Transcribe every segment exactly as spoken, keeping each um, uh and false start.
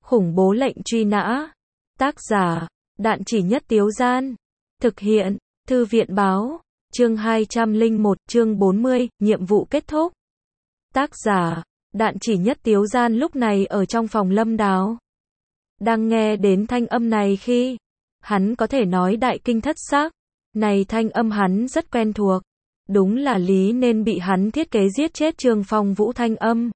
Khủng bố lệnh truy nã. Tác giả, Đạn Chỉ Nhất Tiếu Gian. Thực hiện, Thư viện báo. Chương hai trăm lẻ một, chương bốn mươi, nhiệm vụ kết thúc. Tác giả, Đạn Chỉ Nhất Tiếu Gian lúc này ở trong phòng Lâm Đào. Đang nghe đến thanh âm này khi, hắn có thể nói đại kinh thất sắc. Này thanh âm hắn rất quen thuộc. Đúng là lý nên bị hắn thiết kế giết chết Trương Phong Vũ thanh âm.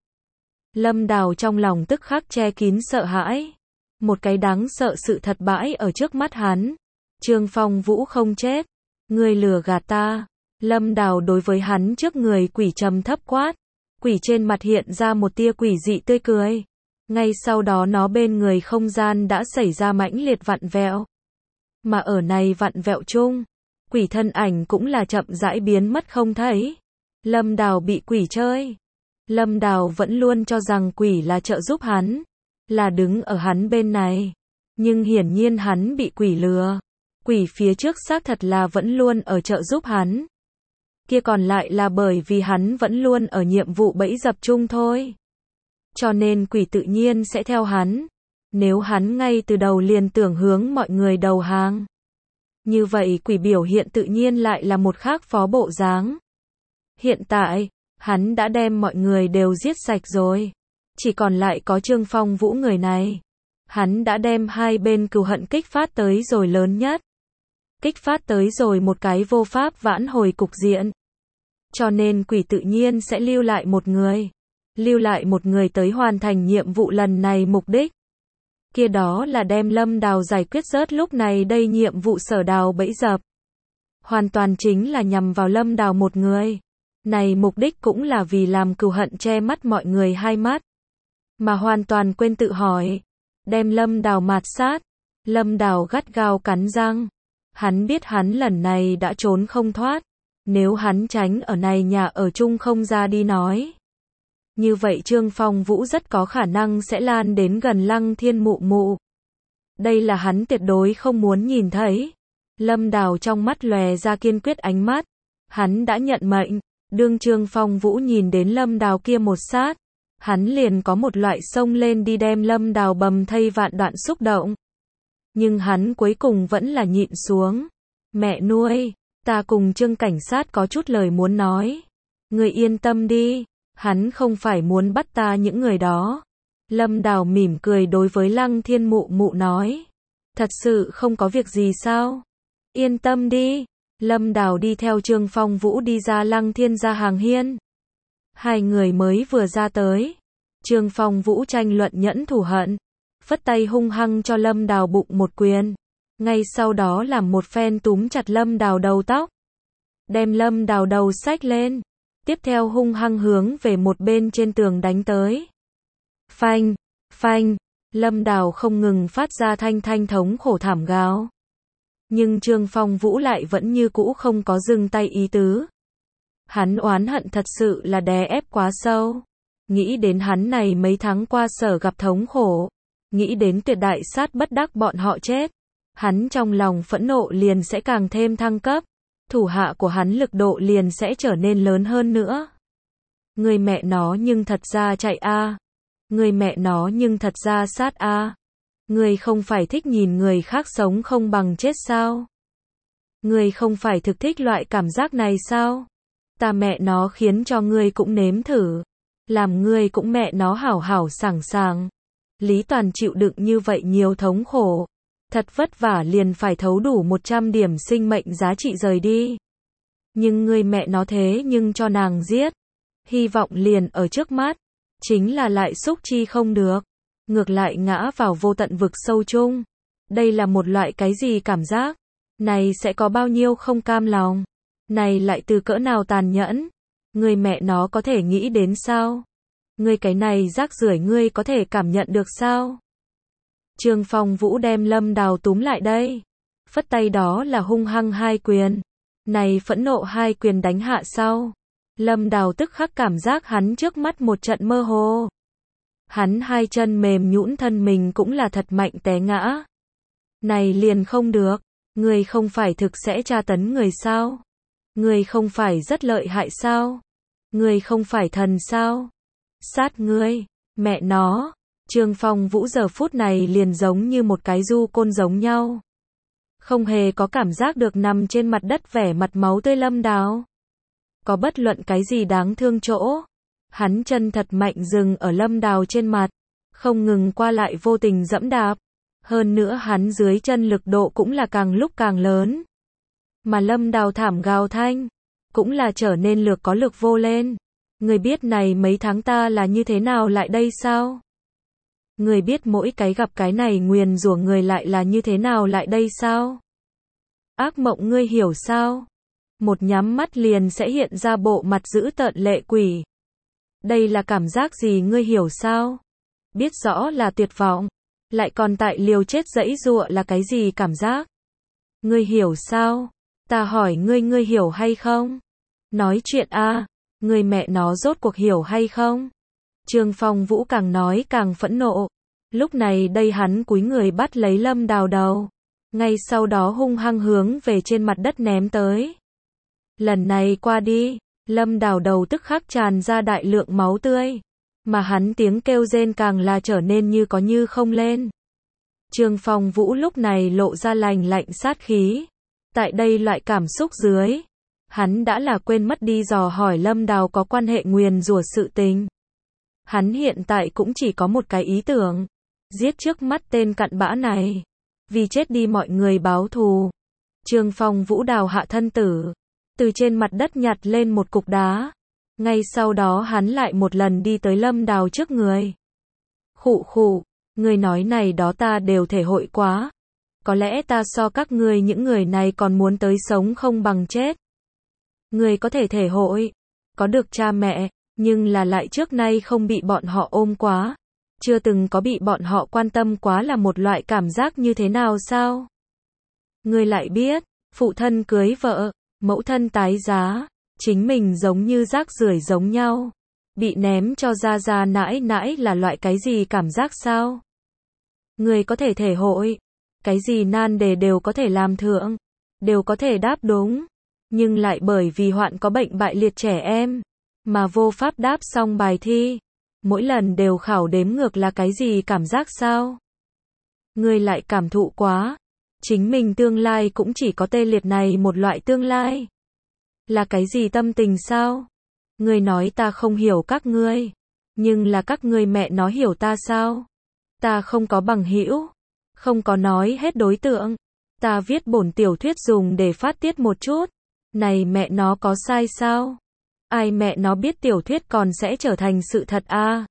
Lâm Đào trong lòng tức khắc che kín sợ hãi. Một cái đáng sợ sự thật bãi ở trước mắt hắn. Trương Phong Vũ không chết. Ngươi lừa gạt ta. Lâm Đào đối với hắn trước người quỷ trầm thấp quát. Quỷ trên mặt hiện ra một tia quỷ dị tươi cười. Ngay sau đó nó bên người không gian đã xảy ra mãnh liệt vặn vẹo. Mà ở này vặn vẹo chung, quỷ thân ảnh cũng là chậm rãi biến mất không thấy. Lâm Đào bị quỷ chơi. Lâm Đào vẫn luôn cho rằng quỷ là trợ giúp hắn, là đứng ở hắn bên này. Nhưng hiển nhiên hắn bị quỷ lừa. Quỷ phía trước xác thật là vẫn luôn ở trợ giúp hắn. Kia còn lại là bởi vì hắn vẫn luôn ở nhiệm vụ bẫy dập chung thôi. Cho nên quỷ tự nhiên sẽ theo hắn. Nếu hắn ngay từ đầu liền tưởng hướng mọi người đầu hàng, như vậy quỷ biểu hiện tự nhiên lại là một khác phó bộ dáng. Hiện tại, hắn đã đem mọi người đều giết sạch rồi. Chỉ còn lại có Trương Phong Vũ người này. Hắn đã đem hai bên cừu hận kích phát tới rồi lớn nhất. Kích phát tới rồi một cái vô pháp vãn hồi cục diện. Cho nên quỷ tự nhiên sẽ lưu lại một người. Lưu lại một người tới hoàn thành nhiệm vụ lần này mục đích. Kia đó là đem Lâm Đào giải quyết rớt lúc này đây nhiệm vụ sở đào bẫy dập. Hoàn toàn chính là nhằm vào Lâm Đào một người. Này mục đích cũng là vì làm cừu hận che mắt mọi người hai mắt. Mà hoàn toàn quên tự hỏi. Đem Lâm Đào mạt sát. Lâm Đào gắt gao cắn răng. Hắn biết hắn lần này đã trốn không thoát. Nếu hắn tránh ở này nhà ở chung không ra đi nói, như vậy Trương Phong Vũ rất có khả năng sẽ lan đến gần Lăng Thiên Mụ Mụ. Đây là hắn tuyệt đối không muốn nhìn thấy. Lâm Đào trong mắt lòe ra kiên quyết ánh mắt. Hắn đã nhận mệnh. Đương Trương Phong Vũ nhìn đến Lâm Đào kia một sát, hắn liền có một loại xông lên đi đem Lâm Đào bầm thây vạn đoạn xúc động. Nhưng hắn cuối cùng vẫn là nhịn xuống. Mẹ nuôi, ta cùng Trương cảnh sát có chút lời muốn nói. Người yên tâm đi. Hắn không phải muốn bắt ta những người đó. Lâm Đào mỉm cười đối với Lăng Thiên Mụ Mụ nói. Thật sự không có việc gì sao? Yên tâm đi. Lâm Đào đi theo Trương Phong Vũ đi ra Lăng Thiên ra hàng hiên. Hai người mới vừa ra tới. Trương Phong Vũ tranh luận nhẫn thủ hận. Phất tay hung hăng cho Lâm Đào bụng một quyền. Ngay sau đó làm một phen túm chặt Lâm Đào đầu tóc. Đem Lâm Đào đầu xách lên. Tiếp theo hung hăng hướng về một bên trên tường đánh tới. Phanh, phanh, Lâm Đào không ngừng phát ra thanh thanh thống khổ thảm gào. Nhưng Trương Phong Vũ lại vẫn như cũ không có dừng tay ý tứ. Hắn oán hận thật sự là đè ép quá sâu. Nghĩ đến hắn này mấy tháng qua sở gặp thống khổ. Nghĩ đến tuyệt đại sát bất đắc bọn họ chết. Hắn trong lòng phẫn nộ liền sẽ càng thêm thăng cấp. Thủ hạ của hắn lực độ liền sẽ trở nên lớn hơn nữa. Người mẹ nó nhưng thật ra chạy a. Người mẹ nó nhưng thật ra sát a. Người không phải thích nhìn người khác sống không bằng chết sao? Người không phải thực thích loại cảm giác này sao? Ta mẹ nó khiến cho ngươi cũng nếm thử. Làm ngươi cũng mẹ nó hảo hảo sảng sàng. Lý Toàn chịu đựng như vậy nhiều thống khổ. Thật vất vả liền phải thấu đủ một trăm điểm sinh mệnh giá trị rời đi. Nhưng người mẹ nó thế nhưng cho nàng giết. Hy vọng liền ở trước mắt. Chính là lại xúc chi không được. Ngược lại ngã vào vô tận vực sâu chung. Đây là một loại cái gì cảm giác? Này sẽ có bao nhiêu không cam lòng? Này lại từ cỡ nào tàn nhẫn? Người mẹ nó có thể nghĩ đến sao? Người cái này rác rưởi ngươi có thể cảm nhận được sao? Trương Phong Vũ đem Lâm Đào túm lại đây. Phất tay đó là hung hăng hai quyền. Này phẫn nộ hai quyền đánh hạ sau. Lâm Đào tức khắc cảm giác hắn trước mắt một trận mơ hồ. Hắn hai chân mềm nhũn thân mình cũng là thật mạnh té ngã. Này liền không được. Người không phải thực sẽ tra tấn người sao? Người không phải rất lợi hại sao? Người không phải thần sao? Sát ngươi. Mẹ nó. Trương Phong Vũ giờ phút này liền giống như một cái du côn giống nhau. Không hề có cảm giác được nằm trên mặt đất vẻ mặt máu tươi Lâm Đào. Có bất luận cái gì đáng thương chỗ. Hắn chân thật mạnh dừng ở Lâm Đào trên mặt. Không ngừng qua lại vô tình dẫm đạp. Hơn nữa hắn dưới chân lực độ cũng là càng lúc càng lớn. Mà Lâm Đào thảm gào thanh. Cũng là trở nên lược có lực vô lên. Người biết này mấy tháng ta là như thế nào lại đây sao? Người biết mỗi cái gặp cái này nguyền rủa người lại là như thế nào lại đây sao? Ác mộng ngươi hiểu sao? Một nhắm mắt liền sẽ hiện ra bộ mặt dữ tợn lệ quỷ. Đây là cảm giác gì ngươi hiểu sao? Biết rõ là tuyệt vọng, lại còn tại liều chết giãy giụa là cái gì cảm giác? Ngươi hiểu sao? Ta hỏi ngươi ngươi hiểu hay không? Nói chuyện a, ngươi mẹ nó rốt cuộc hiểu hay không? Trương Phong Vũ càng nói càng phẫn nộ. Lúc này đây hắn cúi người bắt lấy Lâm Đào đầu. Ngay sau đó hung hăng hướng về trên mặt đất ném tới. Lần này qua đi, Lâm Đào đầu tức khắc tràn ra đại lượng máu tươi. Mà hắn tiếng kêu rên càng là trở nên như có như không lên. Trương Phong Vũ lúc này lộ ra lành lạnh sát khí. Tại đây loại cảm xúc dưới, hắn đã là quên mất đi dò hỏi Lâm Đào có quan hệ nguyền rủa sự tình. Hắn hiện tại cũng chỉ có một cái ý tưởng. Giết trước mắt tên cặn bã này. Vì chết đi mọi người báo thù. Trương Phong Vũ đào hạ thân tử. Từ trên mặt đất nhặt lên một cục đá. Ngay sau đó hắn lại một lần đi tới Lâm Đào trước người. Khụ khụ, người nói này đó ta đều thể hội quá. Có lẽ ta so các ngươi những người này còn muốn tới sống không bằng chết. Người có thể thể hội. Có được cha mẹ, nhưng là lại trước nay không bị bọn họ ôm quá. Chưa từng có bị bọn họ quan tâm quá là một loại cảm giác như thế nào sao? Người lại biết, phụ thân cưới vợ, mẫu thân tái giá, chính mình giống như rác rưởi giống nhau. Bị ném cho ra ra nãi nãi là loại cái gì cảm giác sao? Người có thể thể hội, cái gì nan đề đều có thể làm thượng, đều có thể đáp đúng, nhưng lại bởi vì hoạn có bệnh bại liệt trẻ em, mà vô pháp đáp xong bài thi. Mỗi lần đều khảo đếm ngược là cái gì cảm giác sao? Người lại cảm thụ quá. Chính mình tương lai cũng chỉ có tê liệt này một loại tương lai. Là cái gì tâm tình sao? Người nói ta không hiểu các ngươi. Nhưng là các ngươi mẹ nó hiểu ta sao? Ta không có bằng hữu. Không có nói hết đối tượng. Ta viết bổn tiểu thuyết dùng để phát tiết một chút. Này mẹ nó có sai sao? Ai mẹ nó biết tiểu thuyết còn sẽ trở thành sự thật a? À?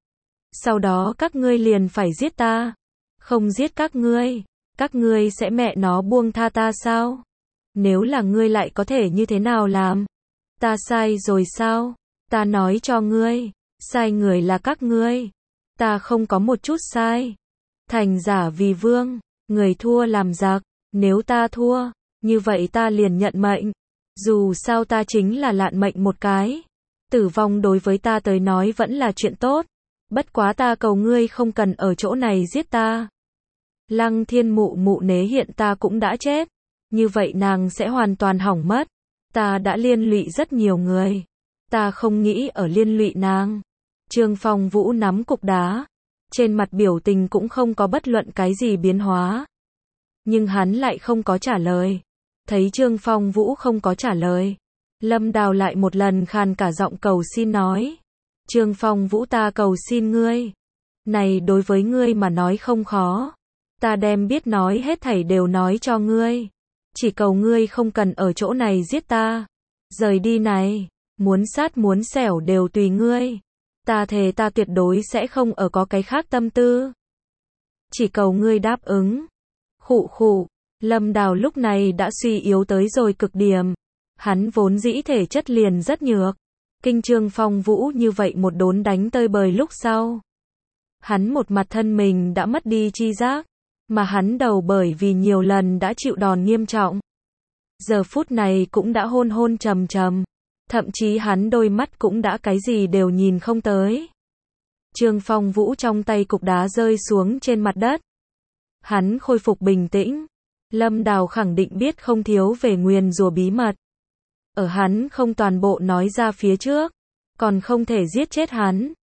Sau đó các ngươi liền phải giết ta. Không giết các ngươi, các ngươi sẽ mẹ nó buông tha ta sao? Nếu là ngươi lại có thể như thế nào làm? Ta sai rồi sao? Ta nói cho ngươi, sai người là các ngươi. Ta không có một chút sai. Thành giả vì vương, người thua làm giặc. Nếu ta thua, như vậy ta liền nhận mệnh. Dù sao ta chính là lạn mệnh một cái. Tử vong đối với ta tới nói vẫn là chuyện tốt. Bất quá ta cầu ngươi không cần ở chỗ này giết ta. Lăng thiên mụ mụ nế hiện ta cũng đã chết. Như vậy nàng sẽ hoàn toàn hỏng mất. Ta đã liên lụy rất nhiều người. Ta không nghĩ ở liên lụy nàng. Trương Phong Vũ nắm cục đá. Trên mặt biểu tình cũng không có bất luận cái gì biến hóa. Nhưng hắn lại không có trả lời. Thấy Trương Phong Vũ không có trả lời. Lâm Đào lại một lần khàn cả giọng cầu xin nói. Trương Phong Vũ ta cầu xin ngươi. Này đối với ngươi mà nói không khó. Ta đem biết nói hết thảy đều nói cho ngươi. Chỉ cầu ngươi không cần ở chỗ này giết ta. Rời đi này. Muốn sát muốn xẻo đều tùy ngươi. Ta thề ta tuyệt đối sẽ không ở có cái khác tâm tư. Chỉ cầu ngươi đáp ứng. Khụ khụ. Lâm Đào lúc này đã suy yếu tới rồi cực điểm. Hắn vốn dĩ thể chất liền rất nhược. Kinh Trương Phong Vũ như vậy một đốn đánh tơi bời lúc sau. Hắn một mặt thân mình đã mất đi chi giác. Mà hắn đầu bởi vì nhiều lần đã chịu đòn nghiêm trọng. Giờ phút này cũng đã hôn hôn trầm trầm. Thậm chí hắn đôi mắt cũng đã cái gì đều nhìn không tới. Trương Phong Vũ trong tay cục đá rơi xuống trên mặt đất. Hắn khôi phục bình tĩnh. Lâm Đào khẳng định biết không thiếu về nguyền rủa bí mật. Ở hắn không toàn bộ nói ra phía trước, còn không thể giết chết hắn.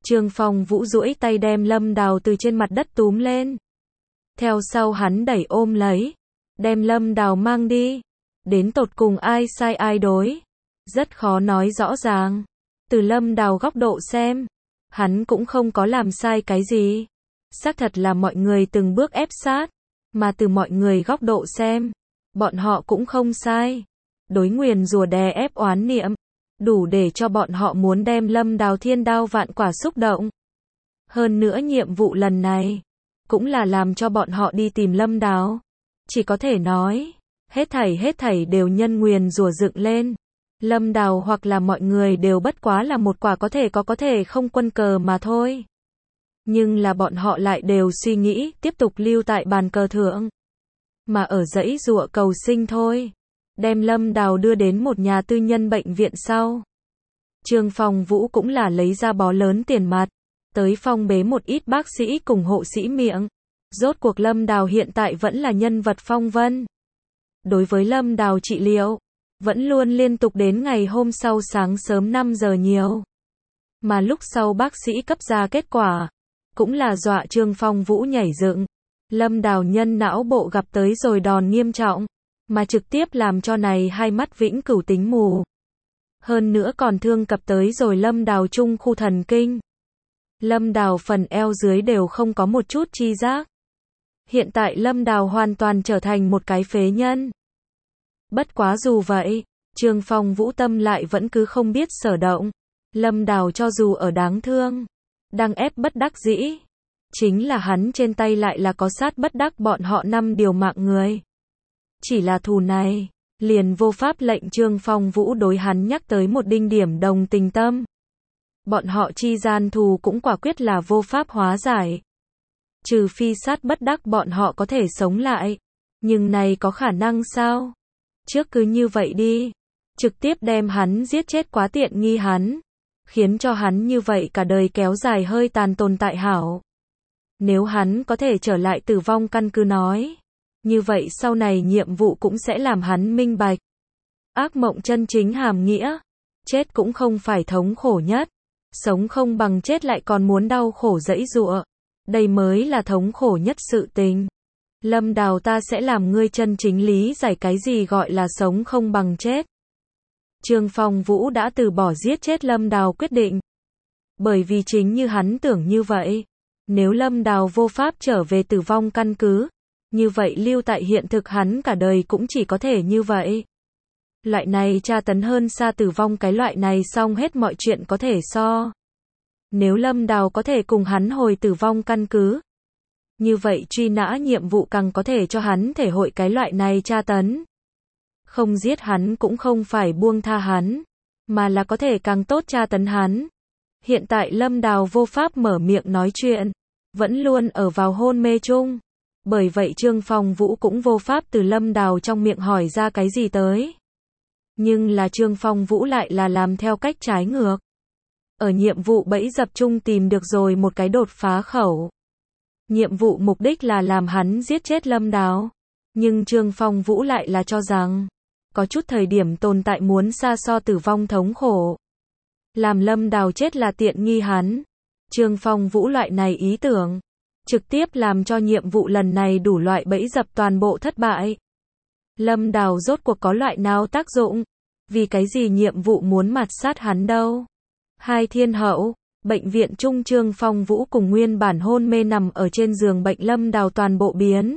Trương Phong Vũ duỗi tay đem Lâm Đào từ trên mặt đất túm lên. Theo sau hắn đẩy ôm lấy, đem Lâm Đào mang đi. Đến tột cùng ai sai ai đối, rất khó nói rõ ràng. Từ Lâm Đào góc độ xem, hắn cũng không có làm sai cái gì. Xác thật là mọi người từng bước ép sát, mà từ mọi người góc độ xem, bọn họ cũng không sai. Đối nguyền rủa đè ép oán niệm, đủ để cho bọn họ muốn đem Lâm Đào thiên đao vạn quả xúc động. Hơn nữa nhiệm vụ lần này, cũng là làm cho bọn họ đi tìm Lâm Đào. Chỉ có thể nói, hết thảy hết thảy đều nhân nguyền rủa dựng lên. Lâm Đào hoặc là mọi người đều bất quá là một quả có thể có có thể không quân cờ mà thôi. Nhưng là bọn họ lại đều suy nghĩ tiếp tục lưu tại bàn cờ thượng. Mà ở dãy dụa cầu sinh thôi. Đem Lâm Đào đưa đến một nhà tư nhân bệnh viện sau. Trương Phong Vũ cũng là lấy ra bó lớn tiền mặt. Tới phong bế một ít bác sĩ cùng hộ sĩ miệng. Rốt cuộc Lâm Đào hiện tại vẫn là nhân vật phong vân. Đối với Lâm Đào trị liệu, vẫn luôn liên tục đến ngày hôm sau sáng sớm năm giờ nhiều. Mà lúc sau bác sĩ cấp ra kết quả, cũng là dọa Trương Phong Vũ nhảy dựng. Lâm Đào nhân não bộ gặp tới rồi đòn nghiêm trọng, mà trực tiếp làm cho này hai mắt vĩnh cửu tính mù. Hơn nữa còn thương cập tới rồi Lâm Đào trung khu thần kinh. Lâm Đào phần eo dưới đều không có một chút chi giác. Hiện tại Lâm Đào hoàn toàn trở thành một cái phế nhân. Bất quá dù vậy, Trương Phong Vũ tâm lại vẫn cứ không biết sở động. Lâm Đào cho dù ở đáng thương, đang ép bất đắc dĩ, chính là hắn trên tay lại là có sát bất đắc bọn họ năm điều mạng người. Chỉ là thù này, liền vô pháp lệnh Trương Phong Vũ đối hắn nhắc tới một đinh điểm đồng tình tâm. Bọn họ chi gian thù cũng quả quyết là vô pháp hóa giải. Trừ phi sát bất đắc bọn họ có thể sống lại. Nhưng này có khả năng sao? Trước cứ như vậy đi. Trực tiếp đem hắn giết chết quá tiện nghi hắn. Khiến cho hắn như vậy cả đời kéo dài hơi tàn tồn tại hảo. Nếu hắn có thể trở lại tử vong căn cứ nói. Như vậy sau này nhiệm vụ cũng sẽ làm hắn minh bạch. Ác mộng chân chính hàm nghĩa. Chết cũng không phải thống khổ nhất. Sống không bằng chết lại còn muốn đau khổ dẫy dụa. Đây mới là thống khổ nhất sự tình. Lâm Đào ta sẽ làm ngươi chân chính lý giải cái gì gọi là sống không bằng chết. Trương Phong Vũ đã từ bỏ giết chết Lâm Đào quyết định. Bởi vì chính như hắn tưởng như vậy. Nếu Lâm Đào vô pháp trở về tử vong căn cứ. Như vậy lưu tại hiện thực hắn cả đời cũng chỉ có thể như vậy. Loại này tra tấn hơn xa tử vong cái loại này xong hết mọi chuyện có thể so. Nếu Lâm Đào có thể cùng hắn hồi tử vong căn cứ. Như vậy truy nã nhiệm vụ càng có thể cho hắn thể hội cái loại này tra tấn. Không giết hắn cũng không phải buông tha hắn. Mà là có thể càng tốt tra tấn hắn. Hiện tại Lâm Đào vô pháp mở miệng nói chuyện. Vẫn luôn ở vào hôn mê chung. Bởi vậy Trương Phong Vũ cũng vô pháp từ Lâm Đào trong miệng hỏi ra cái gì tới. Nhưng là Trương Phong Vũ lại là làm theo cách trái ngược. Ở nhiệm vụ bẫy dập chung tìm được rồi một cái đột phá khẩu. Nhiệm vụ mục đích là làm hắn giết chết Lâm Đào. Nhưng Trương Phong Vũ lại là cho rằng, có chút thời điểm tồn tại muốn xa so tử vong thống khổ. Làm Lâm Đào chết là tiện nghi hắn. Trương Phong Vũ loại này ý tưởng, trực tiếp làm cho nhiệm vụ lần này đủ loại bẫy dập toàn bộ thất bại. Lâm Đào rốt cuộc có loại nào tác dụng? Vì cái gì nhiệm vụ muốn mạt sát hắn đâu? Hai thiên hậu, bệnh viện trung Trương Phong Vũ cùng nguyên bản hôn mê nằm ở trên giường bệnh Lâm Đào toàn bộ biến.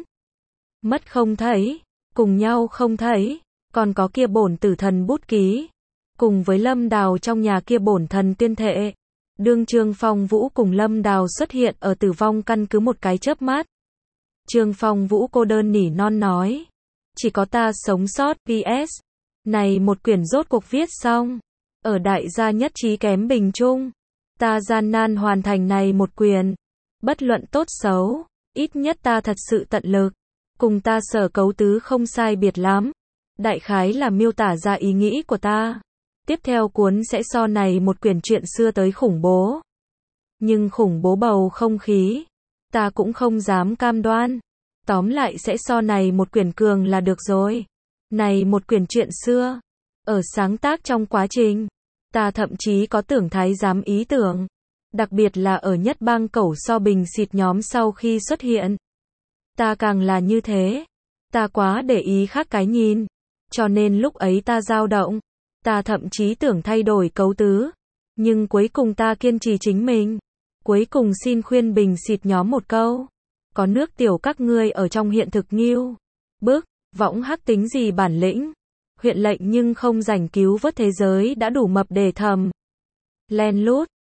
Mất không thấy, cùng nhau không thấy, còn có kia bổn tử thần bút ký. Cùng với Lâm Đào trong nhà kia bổn thần tuyên thệ. Đương Trương Phong Vũ cùng Lâm Đào xuất hiện ở tử vong căn cứ một cái chớp mắt. Trương Phong Vũ cô đơn nỉ non nói. Chỉ có ta sống sót, pê ét. Này một quyển rốt cuộc viết xong. Ở đại gia nhất trí kém bình chung. Ta gian nan hoàn thành này một quyển. Bất luận tốt xấu. Ít nhất ta thật sự tận lực. Cùng ta sở cấu tứ không sai biệt lắm. Đại khái là miêu tả ra ý nghĩ của ta. Tiếp theo cuốn sẽ so này một quyển truyện xưa tới khủng bố. Nhưng khủng bố bầu không khí. Ta cũng không dám cam đoan. Tóm lại sẽ so này một quyển cường là được rồi. Này một quyển truyện xưa. Ở sáng tác trong quá trình. Ta thậm chí có tưởng thái giám ý tưởng. Đặc biệt là ở nhất bang cẩu so bình xịt nhóm sau khi xuất hiện. Ta càng là như thế. Ta quá để ý khác cái nhìn. Cho nên lúc ấy ta dao động. Ta thậm chí tưởng thay đổi cấu tứ. Nhưng cuối cùng ta kiên trì chính mình. Cuối cùng xin khuyên bình xịt nhóm một câu. Có nước tiểu các ngươi ở trong hiện thực nghiêu. Bức, võng hắc tính gì bản lĩnh. Huyện lệnh nhưng không rảnh cứu vớt thế giới đã đủ mập để thầm. Len lút.